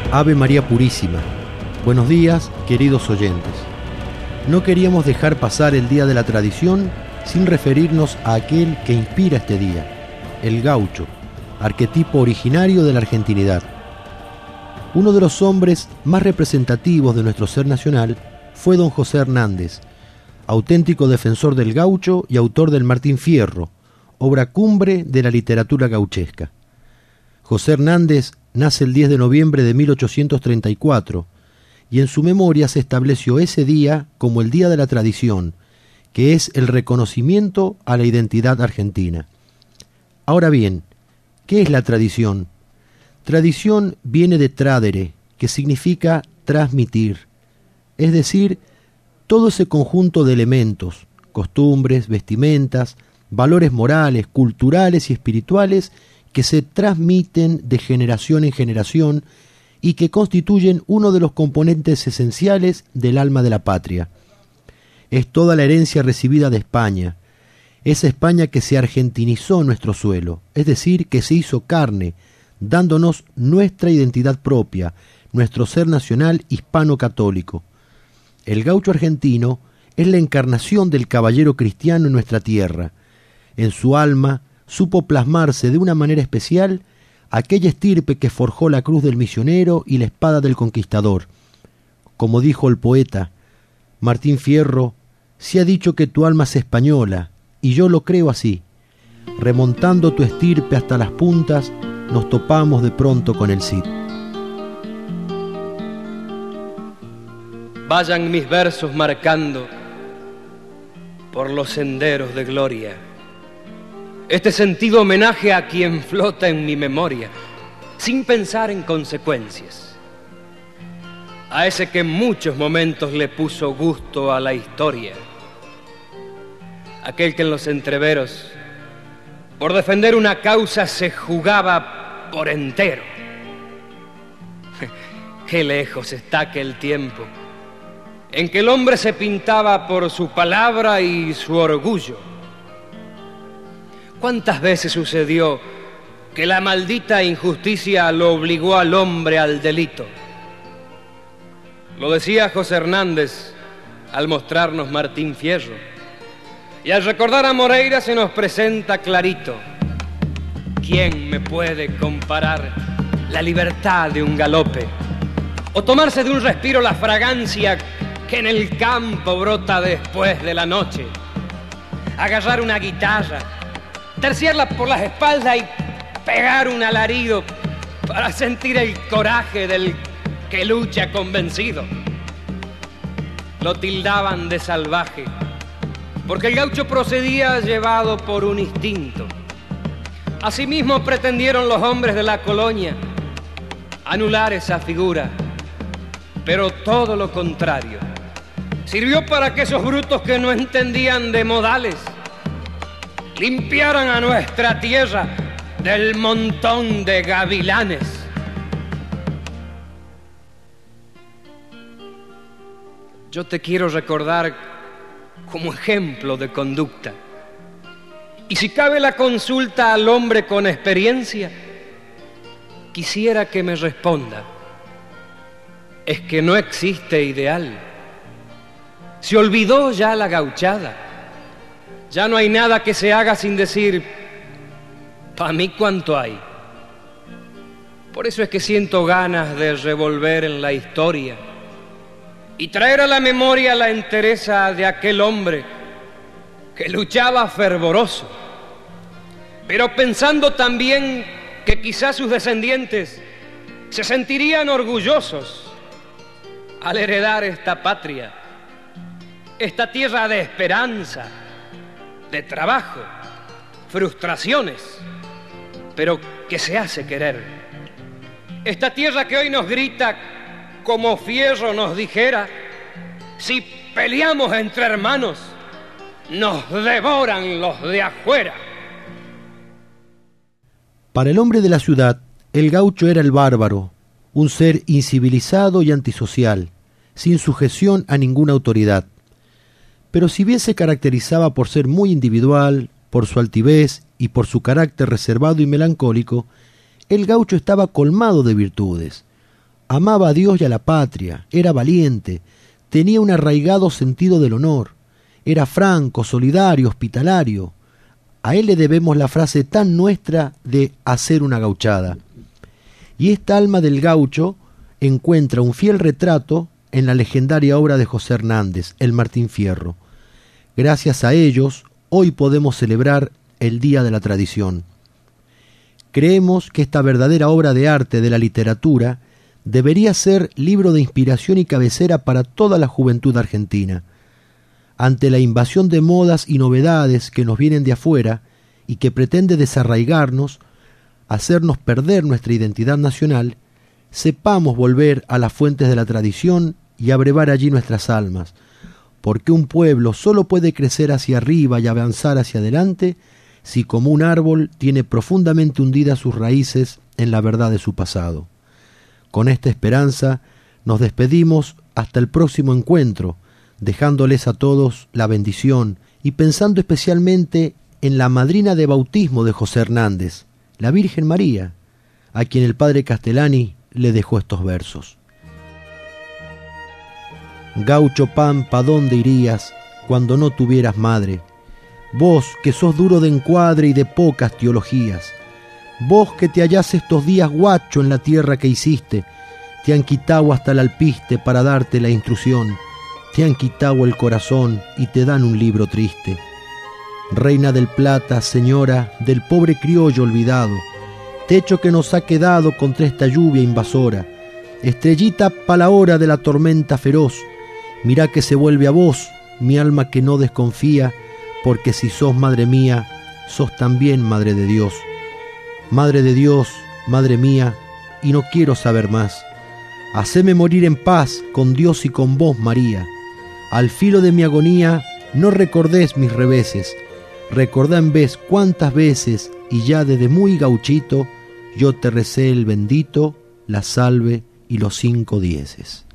Ave María Purísima. Buenos días, queridos oyentes. No queríamos dejar pasar el Día de la Tradición sin referirnos a aquel que inspira este día, el gaucho, arquetipo originario de la argentinidad. Uno de los hombres más representativos de nuestro ser nacional fue don José Hernández, auténtico defensor del gaucho y autor del Martín Fierro, obra cumbre de la literatura gauchesca. José Hernández nace el 10 de noviembre de 1834 y en su memoria se estableció ese día como el Día de la Tradición, que es el reconocimiento a la identidad argentina. Ahora bien, ¿qué es la tradición? Tradición viene de tradere, que significa transmitir, es decir, todo ese conjunto de elementos, costumbres, vestimentas, valores morales, culturales y espirituales que se transmiten de generación en generación y que constituyen uno de los componentes esenciales del alma de la patria. Es toda la herencia recibida de España, esa España que se argentinizó en nuestro suelo, es decir, que se hizo carne, dándonos nuestra identidad propia, nuestro ser nacional hispano-católico. El gaucho argentino es la encarnación del caballero cristiano en nuestra tierra. En su alma supo plasmarse de una manera especial aquella estirpe que forjó la cruz del misionero y la espada del conquistador. Como dijo el poeta Martín Fierro, se ha dicho que tu alma es española, y yo lo creo así. Remontando tu estirpe hasta las puntas, nos topamos de pronto con el Cid. Vayan mis versos marcando por los senderos de gloria este sentido homenaje a quien flota en mi memoria, sin pensar en consecuencias, a ese que en muchos momentos le puso gusto a la historia, aquel que en los entreveros, por defender una causa, se jugaba por entero. Qué lejos está aquel tiempo en que el hombre se pintaba por su palabra y su orgullo. ¿Cuántas veces sucedió que la maldita injusticia lo obligó al hombre al delito? Lo decía José Hernández al mostrarnos Martín Fierro, y al recordar a Moreira se nos presenta clarito. ¿Quién me puede comparar la libertad de un galope o tomarse de un respiro la fragancia que en el campo brota después de la noche? Agarrar una guitarra, terciarla por las espaldas y pegar un alarido para sentir el coraje del que lucha convencido. Lo tildaban de salvaje porque el gaucho procedía llevado por un instinto. Asimismo pretendieron los hombres de la colonia anular esa figura, pero todo lo contrario. Sirvió para que esos brutos que no entendían de modales limpiaran a nuestra tierra del montón de gavilanes. Yo te quiero recordar como ejemplo de conducta. Y si cabe la consulta al hombre con experiencia, quisiera que me responda: es que no existe ideal. Se olvidó ya la gauchada. Ya no hay nada que se haga sin decir, ¿pa' mí cuánto hay? Por eso es que siento ganas de revolver en la historia y traer a la memoria la entereza de aquel hombre que luchaba fervoroso, pero pensando también que quizás sus descendientes se sentirían orgullosos al heredar esta patria, esta tierra de esperanza, de trabajo, frustraciones, pero que se hace querer. Esta tierra que hoy nos grita como Fierro nos dijera: si peleamos entre hermanos, nos devoran los de afuera. Para el hombre de la ciudad, el gaucho era el bárbaro, un ser incivilizado y antisocial, sin sujeción a ninguna autoridad. Pero si bien se caracterizaba por ser muy individual, por su altivez y por su carácter reservado y melancólico, el gaucho estaba colmado de virtudes. Amaba a Dios y a la patria, era valiente, tenía un arraigado sentido del honor, era franco, solidario, hospitalario. A él le debemos la frase tan nuestra de hacer una gauchada. Y esta alma del gaucho encuentra un fiel retrato en la legendaria obra de José Hernández, El Martín Fierro. Gracias a ellos, hoy podemos celebrar el Día de la Tradición. Creemos que esta verdadera obra de arte de la literatura debería ser libro de inspiración y cabecera para toda la juventud argentina. Ante la invasión de modas y novedades que nos vienen de afuera y que pretende desarraigarnos, hacernos perder nuestra identidad nacional, sepamos volver a las fuentes de la tradición y abrevar allí nuestras almas, porque un pueblo solo puede crecer hacia arriba y avanzar hacia adelante si como un árbol tiene profundamente hundidas sus raíces en la verdad de su pasado. Con esta esperanza nos despedimos hasta el próximo encuentro, dejándoles a todos la bendición y pensando especialmente en la madrina de bautismo de José Hernández, la Virgen María, a quien el padre Castellani le dejó estos versos. Gaucho pampa, ¿dónde irías cuando no tuvieras madre? Vos que sos duro de encuadre y de pocas teologías, vos que te hallás estos días guacho en la tierra que hiciste, te han quitado hasta el alpiste para darte la instrucción, te han quitado el corazón y te dan un libro triste. Reina del Plata, señora del pobre criollo olvidado, techo que nos ha quedado contra esta lluvia invasora, estrellita pa' la hora de la tormenta feroz, mirá que se vuelve a vos, mi alma que no desconfía, porque si sos madre mía, sos también madre de Dios. Madre de Dios, madre mía, y no quiero saber más. Haceme morir en paz con Dios y con vos, María. Al filo de mi agonía, no recordés mis reveses. Recordá en vez cuántas veces, y ya desde muy gauchito, yo te recé el bendito, la salve y los 5 dieces.